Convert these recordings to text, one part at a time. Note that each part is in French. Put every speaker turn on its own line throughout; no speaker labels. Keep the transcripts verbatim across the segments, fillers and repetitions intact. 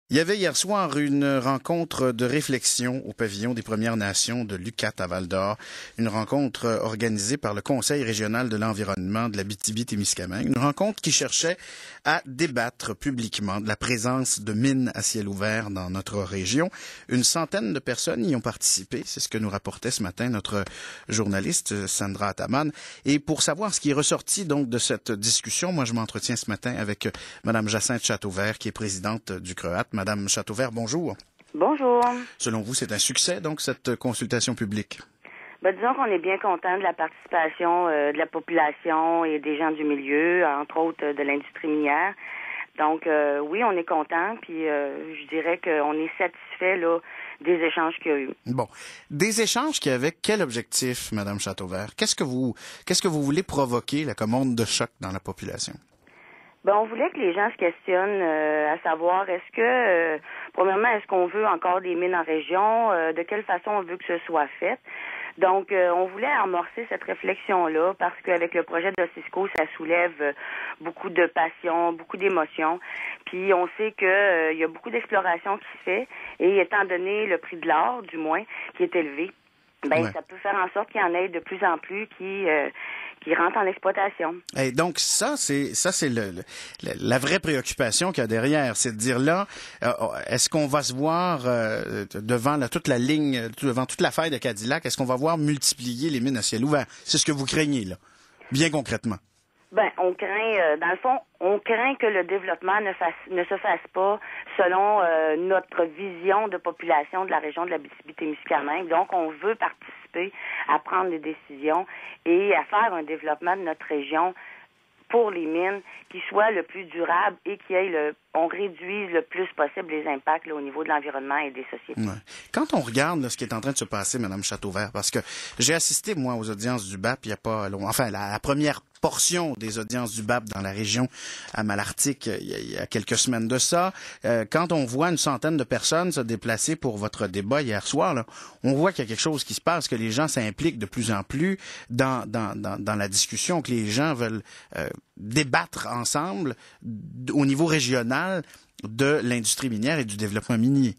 Il y avait hier soir une rencontre de réflexion au pavillon des Premières Nations de l'U Q A T à Val-d'Or, une rencontre organisée par le Conseil régional de l'environnement de l'Abitibi-Témiscamingue, une rencontre qui cherchait à débattre publiquement de la présence de mines à ciel ouvert dans notre région. Une centaine de personnes y ont participé, c'est ce que nous rapportait ce matin notre journaliste Sandra Ataman. Et pour savoir ce qui est ressorti donc de cette discussion, moi je m'entretiens ce matin avec Mme Jacinthe Châteauvert, qui est présidente du C R E A T. Madame Châteauvert, bonjour.
Bonjour.
Selon vous, c'est un succès, donc, cette consultation publique?
Ben, disons qu'on est bien content de la participation euh, de la population et des gens du milieu, entre autres euh, de l'industrie minière. Donc, euh, oui, on est content, puis euh, je dirais qu'on est satisfait là, des échanges qu'il y a eu.
Bon. Des échanges qui avaient quel objectif, Madame Châteauvert? Qu'est-ce que vous, qu'est-ce que vous voulez provoquer, là, comme onde de choc dans la population?
Ben, on voulait que les gens se questionnent euh, à savoir, est-ce que, euh, premièrement, est-ce qu'on veut encore des mines en région? Euh, de quelle façon on veut que ce soit fait? Donc, euh, on voulait amorcer cette réflexion-là parce qu'avec le projet d'Osisco, ça soulève euh, beaucoup de passion, beaucoup d'émotions. Puis, on sait qu'il euh, y a beaucoup d'exploration qui se fait et étant donné le prix de l'or, du moins, qui est élevé, ben ouais. Ça peut faire en sorte qu'il y en ait de plus en plus qui... Euh, qui rentrent en exploitation.
Et donc ça, c'est ça, c'est le, le, la vraie préoccupation qu'il y a derrière, c'est de dire là, euh, est-ce qu'on va se voir euh, devant là, toute la ligne, devant toute la faille de Cadillac, est-ce qu'on va voir multiplier les mines à ciel ouvert? C'est ce que vous craignez là, bien concrètement.
Ben, on craint, euh, dans le fond, on craint que le développement ne fasse, ne se fasse pas selon euh, notre vision de population de la région de l'Abitibi-Témiscamingue. Donc, on veut participer à prendre des décisions et à faire un développement de notre région pour les mines qui soit le plus durable et qui ait le, on réduise le plus possible les impacts là, au niveau de l'environnement et des sociétés.
Ouais. Quand on regarde là, ce qui est en train de se passer, Mme Châteauvert, parce que j'ai assisté, moi, aux audiences du B A P il n'y a pas longtemps, enfin, la, la première portion des audiences du B A P dans la région à Malartic il y a, il y a quelques semaines de ça. Euh, quand on voit une centaine de personnes se déplacer pour votre débat hier soir, là, on voit qu'il y a quelque chose qui se passe, que les gens s'impliquent de plus en plus dans, dans, dans, dans la discussion, que les gens veulent euh, débattre ensemble au niveau régional de l'industrie minière et du développement minier.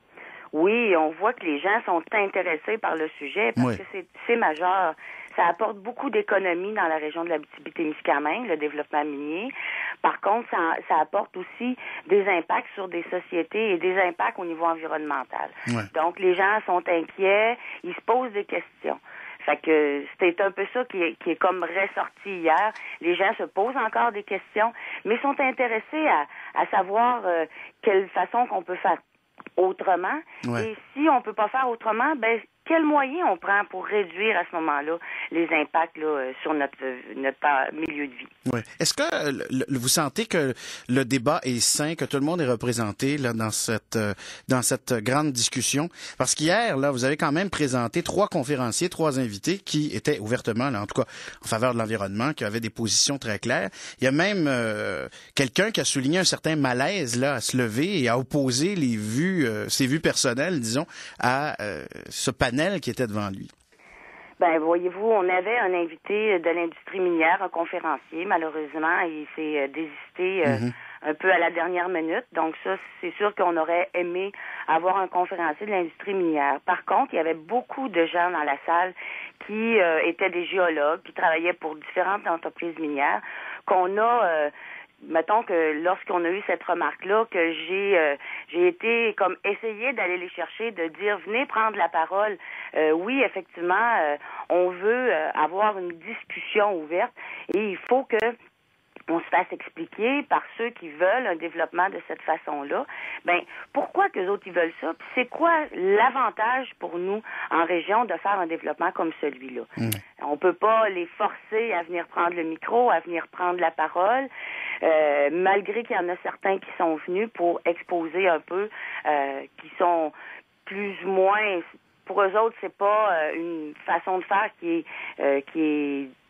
Oui, on voit que les gens sont intéressés par le sujet parce oui. que c'est, c'est majeur. Ça apporte beaucoup d'économies dans la région de l'Abitibi-Témiscamingue, le développement minier. Par contre, ça, ça apporte aussi des impacts sur des sociétés et des impacts au niveau environnemental.
Oui.
Donc, les gens sont inquiets, ils se posent des questions. Fait que c'est un peu ça qui est, qui est comme ressorti hier. Les gens se posent encore des questions, mais sont intéressés à, à savoir euh, quelle façon qu'on peut faire autrement. Ouais. Et si on peut pas faire autrement, ben quels moyens on prend pour réduire à ce moment-là les impacts là, sur notre, notre milieu de vie.
Oui. Est-ce que le, vous sentez que le débat est sain, que tout le monde est représenté là, dans cette dans cette grande discussion? Parce qu'hier, là, vous avez quand même présenté trois conférenciers, trois invités qui étaient ouvertement, là, en tout cas, en faveur de l'environnement, qui avaient des positions très claires. Il y a même euh, quelqu'un qui a souligné un certain malaise là, à se lever et à opposer les vues, euh, ses vues personnelles, disons, à euh, ce panel qui était devant lui.
Ben, voyez-vous, on avait un invité de l'industrie minière, un conférencier. Malheureusement, il s'est euh, désisté euh, mm-hmm. un peu à la dernière minute. Donc ça, c'est sûr qu'on aurait aimé avoir un conférencier de l'industrie minière. Par contre, il y avait beaucoup de gens dans la salle qui euh, étaient des géologues, qui travaillaient pour différentes entreprises minières, qu'on a... Euh, Mettons que lorsqu'on a eu cette remarque-là, que j'ai euh, j'ai été comme essayer d'aller les chercher, de dire venez prendre la parole. Euh, oui, effectivement, euh, on veut euh, avoir une discussion ouverte et il faut que on se fasse expliquer par ceux qui veulent un développement de cette façon-là, ben pourquoi que les autres ils veulent ça, puis c'est quoi l'avantage pour nous en région de faire un développement comme celui-là. Mmh. On peut pas les forcer à venir prendre le micro, à venir prendre la parole, euh, malgré qu'il y en a certains qui sont venus pour exposer un peu, euh, qui sont plus ou moins, pour eux autres, c'est pas euh, une façon de faire qui est euh, qui est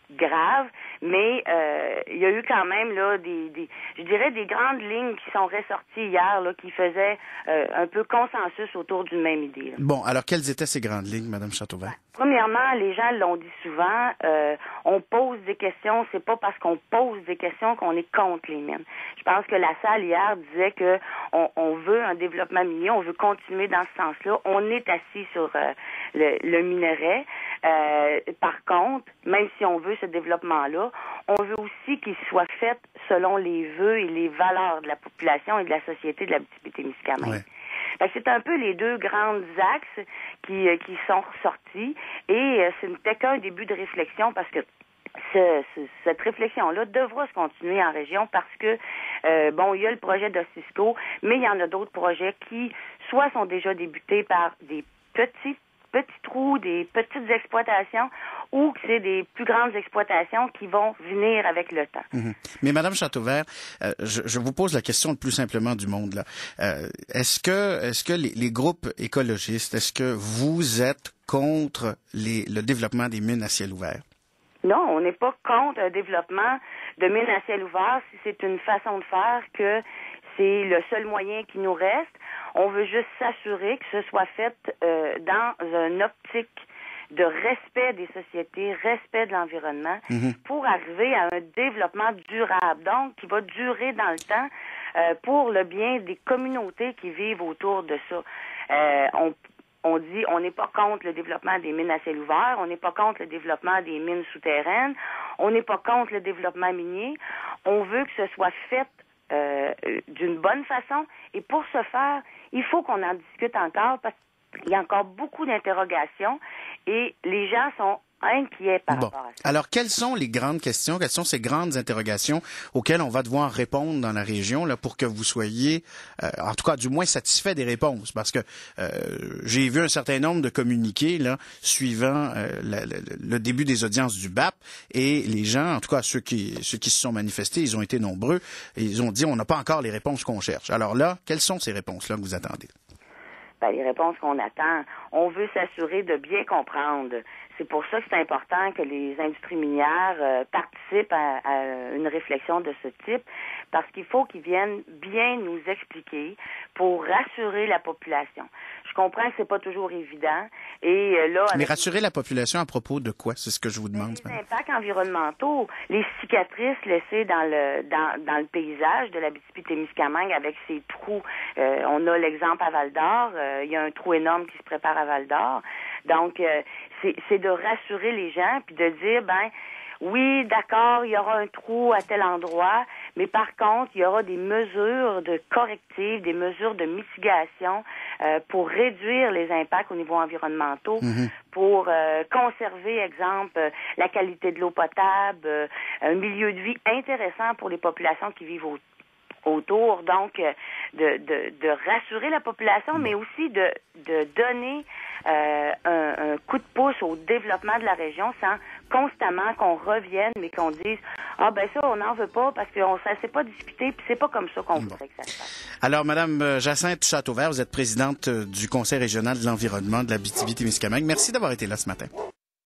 grave, mais euh, il y a eu quand même là des, des je dirais des grandes lignes qui sont ressorties hier là, qui faisaient euh, un peu consensus autour d'une même idée. Là.
Bon, alors quelles étaient ces grandes lignes, Madame Châteauvert?
Premièrement, les gens l'ont dit souvent, euh, on pose des questions, c'est pas parce qu'on pose des questions qu'on est contre les mines. Je pense que la salle hier disait que on, on veut un développement minier, on veut continuer dans ce sens-là. On est assis sur euh, le, le minerai. Euh, par contre, même si on veut ce développement-là, on veut aussi qu'il soit fait selon les vœux et les valeurs de la population et de la société de l'Abitibi-Témiscamingue. Ouais. C'est un peu les deux grands axes qui, qui sont ressortis et ce n'était qu'un début de réflexion parce que ce, ce, cette réflexion-là devra se continuer en région parce que, euh, bon, il y a le projet d'Osisco, mais il y en a d'autres projets qui soit sont déjà débutés par des petits petits trous, des petites exploitations ou que c'est des plus grandes exploitations qui vont venir avec le temps.
Mmh. Mais Madame Châteauvert, euh, je, je vous pose la question le plus simplement du monde là. Euh, est-ce que est-ce que les, les groupes écologistes, est-ce que vous êtes contre les, le développement des mines à ciel ouvert?
Non, on n'est pas contre un développement de mines à ciel ouvert si c'est une façon de faire que c'est le seul moyen qui nous reste. On veut juste s'assurer que ce soit fait euh, dans une optique de respect des sociétés, respect de l'environnement, mm-hmm. pour arriver à un développement durable, donc qui va durer dans le temps euh, pour le bien des communautés qui vivent autour de ça. Euh, on On dit on n'est pas contre le développement des mines à ciel ouvert, on n'est pas contre le développement des mines souterraines, on n'est pas contre le développement minier. On veut que ce soit fait euh, d'une bonne façon. Et pour ce faire, il faut qu'on en discute encore parce qu'il y a encore beaucoup d'interrogations et les gens sont inquiets par
bon.
rapport à ça.
Alors, quelles sont les grandes questions, quelles sont ces grandes interrogations auxquelles on va devoir répondre dans la région là, pour que vous soyez, euh, en tout cas, du moins satisfait des réponses? Parce que euh, j'ai vu un certain nombre de communiqués là, suivant euh, la, la, le début des audiences du B A P et les gens, en tout cas ceux qui, ceux qui se sont manifestés, ils ont été nombreux, et ils ont dit on n'a pas encore les réponses qu'on cherche. Alors là, quelles sont ces réponses-là que vous attendez?
Ben, les réponses qu'on attend, on veut s'assurer de bien comprendre. C'est pour ça que c'est important que les industries minières euh, participent à, à une réflexion de ce type, parce qu'il faut qu'ils viennent bien nous expliquer pour rassurer la population. Je comprends que c'est pas toujours évident. Et euh, là,
mais rassurer la population à propos de quoi? C'est ce que je vous demande.
Les impacts environnementaux, les cicatrices laissées dans le dans, dans le paysage de l'Abitibi-Témiscamingue avec ces trous. Euh, on a l'exemple à Val-d'Or. Euh, il y a un trou énorme qui se prépare à Val-d'Or. Donc, euh, c'est, c'est de rassurer les gens puis de dire, ben, oui, d'accord, il y aura un trou à tel endroit, mais par contre, il y aura des mesures de corrective, des mesures de mitigation euh, pour réduire les impacts au niveau environnemental, mm-hmm. pour euh, conserver, exemple, euh, la qualité de l'eau potable, euh, un milieu de vie intéressant pour les populations qui vivent autour. autour, donc euh, de, de, de rassurer la population, mais aussi de, de donner euh, un, un coup de pouce au développement de la région sans constamment qu'on revienne, mais qu'on dise « Ah ben ça, on n'en veut pas parce qu'on ne s'est pas discuté, puis c'est pas comme ça qu'on voudrait que ça se fasse. »
Alors, Madame Jacinthe Châteauvert, vous êtes présidente du Conseil régional de l'environnement de l'Abitibi-Témiscamingue. Merci d'avoir été là ce matin.